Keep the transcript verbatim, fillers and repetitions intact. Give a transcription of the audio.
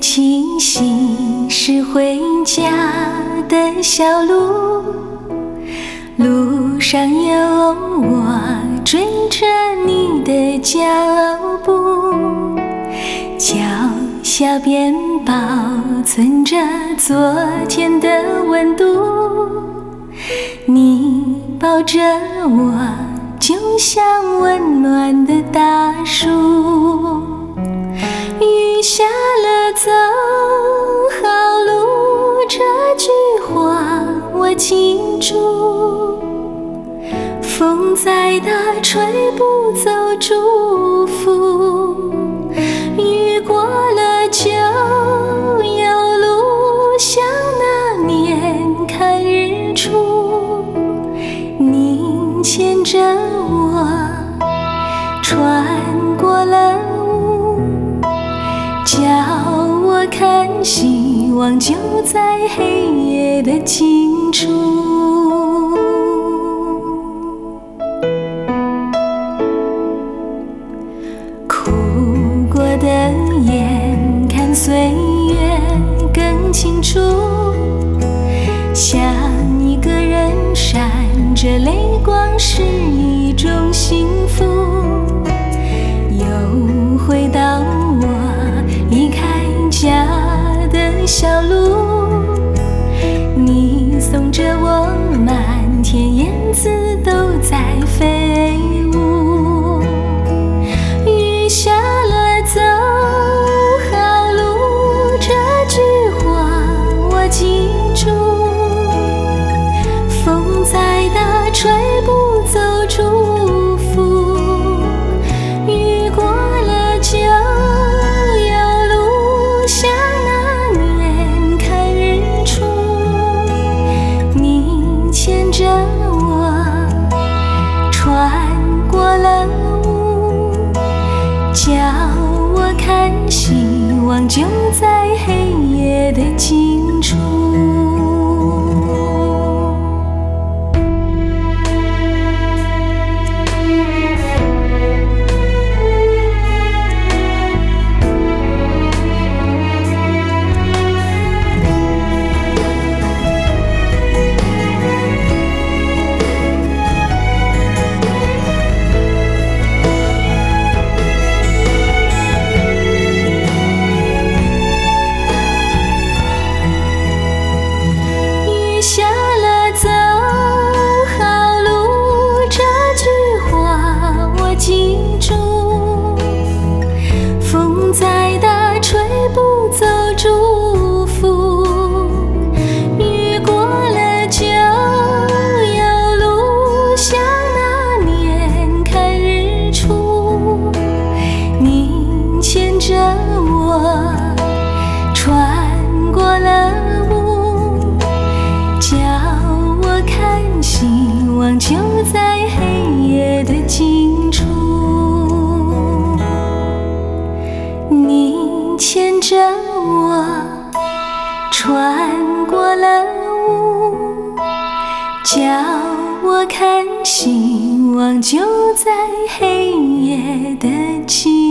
气息是回家的小路，路上有我追着你的脚步，脚下边保存着昨天的温度，你抱着我就像温暖的大树。雨下了走好路，这句话我记住，风再大吹不走祝福，雨过了就有路，像那年看日出，你牵着我穿过了雾，叫我看希望就在黑夜的尽处。哭过的眼看岁月更清楚，想一个人闪着泪光是一种幸福，又回到我离开家的小路，你送着我，满天燕子都在飞舞，雨下了走好路，这句话我记住，风再大吹不走祝福，雨过了就有路，像那年看日出，你牵着我穿过了雾，叫我看希望就在黑夜的尽处。下了走好路，这句话我记住，风再大吹不走祝福，雨过了就有路，像那年看日出，你牵着我穿过了叫我看希望就在黑夜的尽处，你牵着我穿过了雾，叫我看希望就在黑夜的尽处。